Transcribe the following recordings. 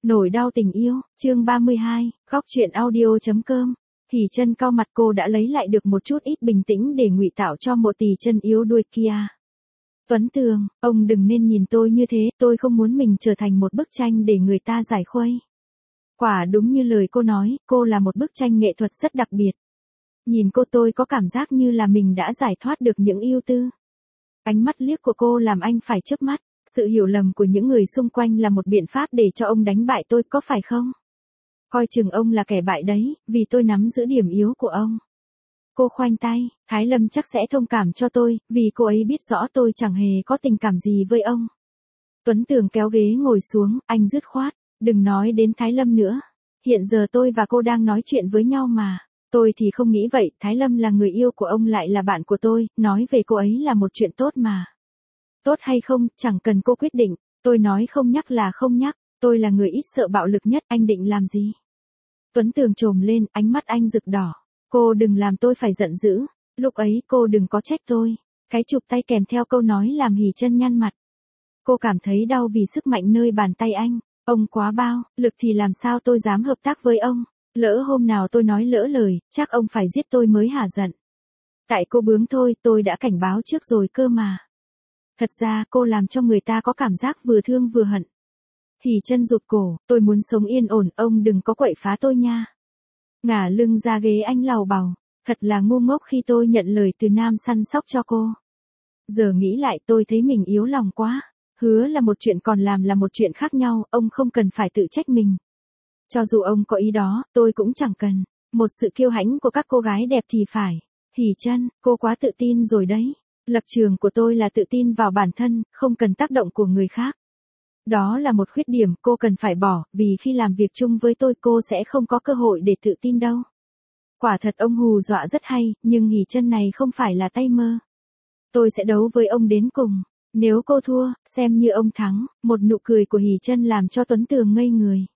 Nỗi đau tình yêu, chương 32, góc truyện audio.com. Hỉ Chân cau mặt, cô đã lấy lại được một chút ít bình tĩnh để ngụy tạo cho Mộ Tỷ chân yếu đuôi kia. Tuấn Tường, ông đừng nên nhìn tôi như thế, tôi không muốn mình trở thành một bức tranh để người ta giải khuây. Quả đúng như lời cô nói, cô là một bức tranh nghệ thuật rất đặc biệt. Nhìn cô tôi có cảm giác như là mình đã giải thoát được những ưu tư. Ánh mắt liếc của cô làm anh phải chớp mắt. Sự hiểu lầm của những người xung quanh là một biện pháp để cho ông đánh bại tôi, có phải không? Coi chừng ông là kẻ bại đấy, vì tôi nắm giữ điểm yếu của ông. Cô khoanh tay, Thái Lâm chắc sẽ thông cảm cho tôi, vì cô ấy biết rõ tôi chẳng hề có tình cảm gì với ông. Tuấn Tường kéo ghế ngồi xuống, anh dứt khoát, đừng nói đến Thái Lâm nữa. Hiện giờ tôi và cô đang nói chuyện với nhau mà. Tôi thì không nghĩ vậy, Thái Lâm là người yêu của ông lại là bạn của tôi, nói về cô ấy là một chuyện tốt mà. Tốt hay không, chẳng cần cô quyết định, tôi nói không nhắc là không nhắc, tôi là người ít sợ bạo lực nhất, anh định làm gì? Tuấn Tường trồm lên, ánh mắt anh rực đỏ, cô đừng làm tôi phải giận dữ, lúc ấy cô đừng có trách tôi. Cái chụp tay kèm theo câu nói làm Hỉ Chân nhăn mặt. Cô cảm thấy đau vì sức mạnh nơi bàn tay anh, ông quá bao, lực thì làm sao tôi dám hợp tác với ông, lỡ hôm nào tôi nói lỡ lời, chắc ông phải giết tôi mới hả giận. Tại cô bướng thôi, tôi đã cảnh báo trước rồi cơ mà. Thật ra cô làm cho người ta có cảm giác vừa thương vừa hận. Hỉ Chân rụt cổ, tôi muốn sống yên ổn, ông đừng có quậy phá tôi nha. Ngả lưng ra ghế anh làu bàu, thật là ngu ngốc khi tôi nhận lời từ Nam săn sóc cho cô. Giờ nghĩ lại tôi thấy mình yếu lòng quá, hứa là một chuyện còn làm là một chuyện khác nhau, ông không cần phải tự trách mình. Cho dù ông có ý đó, tôi cũng chẳng cần, một sự kiêu hãnh của các cô gái đẹp thì phải. Hỉ Chân, cô quá tự tin rồi đấy. Lập trường của tôi là tự tin vào bản thân, không cần tác động của người khác. Đó là một khuyết điểm cô cần phải bỏ, vì khi làm việc chung với tôi cô sẽ không có cơ hội để tự tin đâu. Quả thật ông hù dọa rất hay, nhưng Hỉ Chân này không phải là tay mơ. Tôi sẽ đấu với ông đến cùng. Nếu cô thua, xem như ông thắng. Một nụ cười của Hỉ Chân làm cho Tuấn Tường ngây người.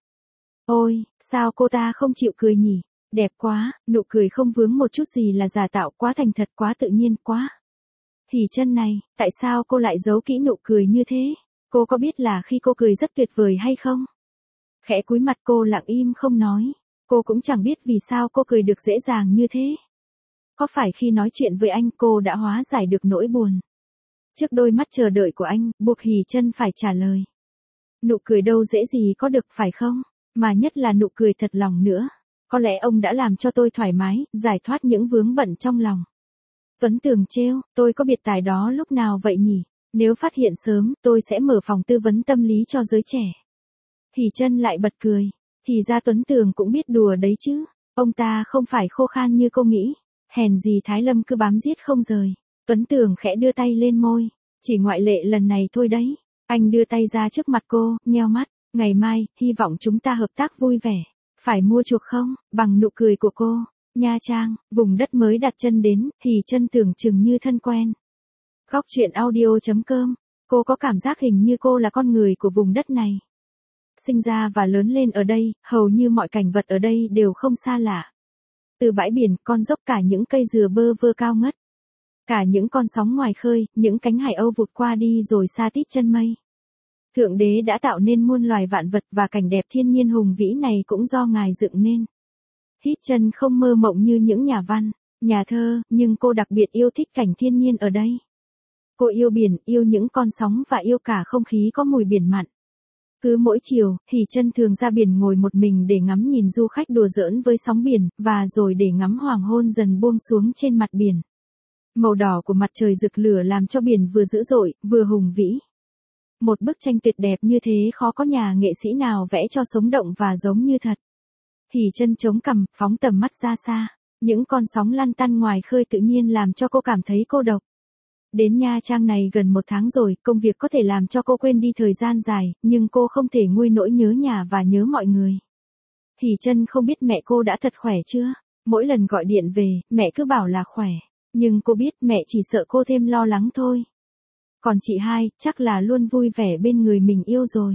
Ôi, sao cô ta không chịu cười nhỉ? Đẹp quá, nụ cười không vướng một chút gì là giả tạo, quá thành thật, quá tự nhiên, quá. Hỉ Chân này, tại sao cô lại giấu kỹ nụ cười như thế? Cô có biết là khi cô cười rất tuyệt vời hay không? Khẽ cúi mặt cô lặng im không nói. Cô cũng chẳng biết vì sao cô cười được dễ dàng như thế. Có phải khi nói chuyện với anh cô đã hóa giải được nỗi buồn? Trước đôi mắt chờ đợi của anh, buộc Hỉ Chân phải trả lời. Nụ cười đâu dễ gì có được phải không? Mà nhất là nụ cười thật lòng nữa. Có lẽ ông đã làm cho tôi thoải mái, giải thoát những vướng bận trong lòng. Tuấn Tường trêu, tôi có biệt tài đó lúc nào vậy nhỉ? Nếu phát hiện sớm, tôi sẽ mở phòng tư vấn tâm lý cho giới trẻ. Hỉ Chân lại bật cười. Thì ra Tuấn Tường cũng biết đùa đấy chứ. Ông ta không phải khô khan như cô nghĩ. Hèn gì Thái Lâm cứ bám giết không rời. Tuấn Tường khẽ đưa tay lên môi. Chỉ ngoại lệ lần này thôi đấy. Anh đưa tay ra trước mặt cô, nheo mắt. Ngày mai, hy vọng chúng ta hợp tác vui vẻ. Phải mua chuộc không? Bằng nụ cười của cô. Nha Trang, vùng đất mới đặt chân đến, Hỉ Chân tưởng chừng như thân quen. Góc truyện audio.com, cô có cảm giác hình như cô là con người của vùng đất này. Sinh ra và lớn lên ở đây, hầu như mọi cảnh vật ở đây đều không xa lạ. Từ bãi biển, con dốc, cả những cây dừa bơ vơ cao ngất. Cả những con sóng ngoài khơi, những cánh hải âu vụt qua đi rồi xa tít chân mây. Thượng đế đã tạo nên muôn loài vạn vật và cảnh đẹp thiên nhiên hùng vĩ này cũng do Ngài dựng nên. Hỉ Chân không mơ mộng như những nhà văn, nhà thơ, nhưng cô đặc biệt yêu thích cảnh thiên nhiên ở đây. Cô yêu biển, yêu những con sóng và yêu cả không khí có mùi biển mặn. Cứ mỗi chiều, Hỉ Chân thường ra biển ngồi một mình để ngắm nhìn du khách đùa giỡn với sóng biển, và rồi để ngắm hoàng hôn dần buông xuống trên mặt biển. Màu đỏ của mặt trời rực lửa làm cho biển vừa dữ dội, vừa hùng vĩ. Một bức tranh tuyệt đẹp như thế khó có nhà nghệ sĩ nào vẽ cho sống động và giống như thật. Hỉ Chân chống cằm, phóng tầm mắt ra xa. Những con sóng lăn tăn ngoài khơi tự nhiên làm cho cô cảm thấy cô độc. Đến Nha Trang này gần 1 tháng rồi, công việc có thể làm cho cô quên đi thời gian dài, nhưng cô không thể nguôi nỗi nhớ nhà và nhớ mọi người. Hỉ Chân không biết mẹ cô đã thật khỏe chưa? Mỗi lần gọi điện về, mẹ cứ bảo là khỏe. Nhưng cô biết mẹ chỉ sợ cô thêm lo lắng thôi. Còn chị hai, chắc là luôn vui vẻ bên người mình yêu rồi.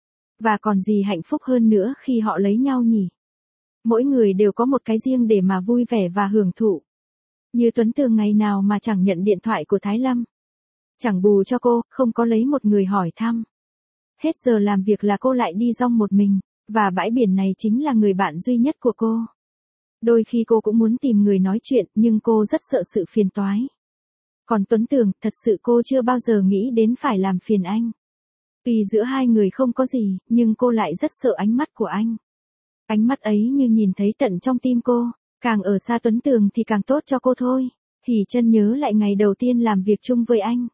Và còn gì hạnh phúc hơn nữa khi họ lấy nhau nhỉ? Mỗi người đều có một cái riêng để mà vui vẻ và hưởng thụ. Như Tuấn Tường ngày nào mà chẳng nhận điện thoại của Thái Lâm. Chẳng bù cho cô, không có lấy một người hỏi thăm. Hết giờ làm việc là cô lại đi rong một mình. Và bãi biển này chính là người bạn duy nhất của cô. Đôi khi cô cũng muốn tìm người nói chuyện, nhưng cô rất sợ sự phiền toái. Còn Tuấn Tường, thật sự cô chưa bao giờ nghĩ đến phải làm phiền anh. Tuy giữa hai người không có gì, nhưng cô lại rất sợ ánh mắt của anh. Ánh mắt ấy như nhìn thấy tận trong tim cô, càng ở xa Tuấn Tường thì càng tốt cho cô thôi. Hỉ Chân nhớ lại ngày đầu tiên làm việc chung với anh.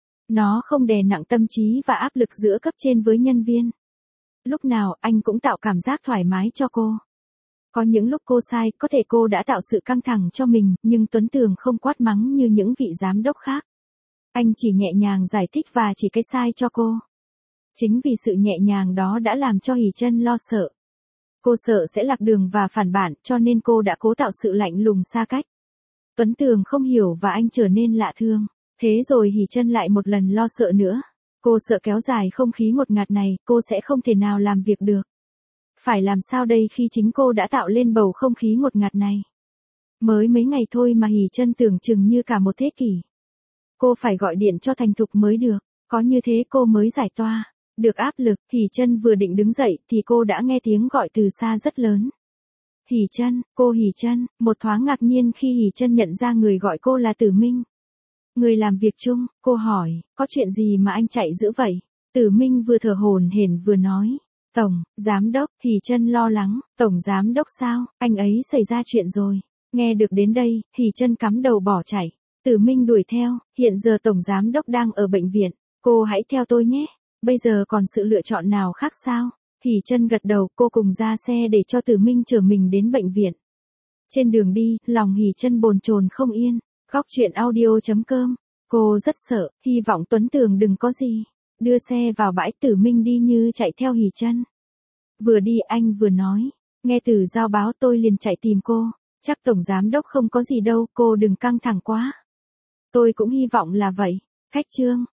Nó không đè nặng tâm trí và áp lực giữa cấp trên với nhân viên. Lúc nào anh cũng tạo cảm giác thoải mái cho cô. Có những lúc cô sai, có thể cô đã tạo sự căng thẳng cho mình, nhưng Tuấn Tường không quát mắng như những vị giám đốc khác. Anh chỉ nhẹ nhàng giải thích và chỉ cái sai cho cô. Chính vì sự nhẹ nhàng đó đã làm cho Hỉ Chân lo sợ. Cô sợ sẽ lạc đường và phản bản, cho nên cô đã cố tạo sự lạnh lùng xa cách. Tuấn Tường không hiểu và anh trở nên lạ thương. Thế rồi Hỉ Chân lại một lần lo sợ nữa. Cô sợ kéo dài không khí ngột ngạt này, cô sẽ không thể nào làm việc được. Phải làm sao đây khi chính cô đã tạo lên bầu không khí ngột ngạt này? Mới mấy ngày thôi mà Hỉ Chân tưởng chừng như cả một thế kỷ. Cô phải gọi điện cho Thành Thục mới được, có như thế cô mới giải toa. Được áp lực, Hỉ Chân vừa định đứng dậy thì cô đã nghe tiếng gọi từ xa rất lớn. Hỉ Chân, cô Hỉ Chân, một thoáng ngạc nhiên khi Hỉ Chân nhận ra người gọi cô là Tử Minh. Người làm việc chung, cô hỏi, có chuyện gì mà anh chạy dữ vậy? Tử Minh vừa thở hổn hển vừa nói, Tổng, Giám đốc. Hỉ Chân lo lắng, Tổng Giám đốc sao, anh ấy xảy ra chuyện rồi. Nghe được đến đây, Hỉ Chân cắm đầu bỏ chạy. Tử Minh đuổi theo, hiện giờ Tổng Giám đốc đang ở bệnh viện, cô hãy theo tôi nhé. Bây giờ còn sự lựa chọn nào khác sao? Hỉ Chân gật đầu, cô cùng ra xe để cho Tử Minh chở mình đến bệnh viện. Trên đường đi, lòng Hỉ Chân bồn chồn không yên. Góc truyện audio.com. Cô rất sợ, hy vọng Tuấn Tường đừng có gì. Đưa xe vào bãi, Tử Minh đi như chạy theo Hỉ Chân. Vừa đi anh vừa nói, nghe từ giao báo tôi liền chạy tìm cô. Chắc Tổng Giám đốc không có gì đâu, cô đừng căng thẳng quá. Tôi cũng hy vọng là vậy. Khách trương,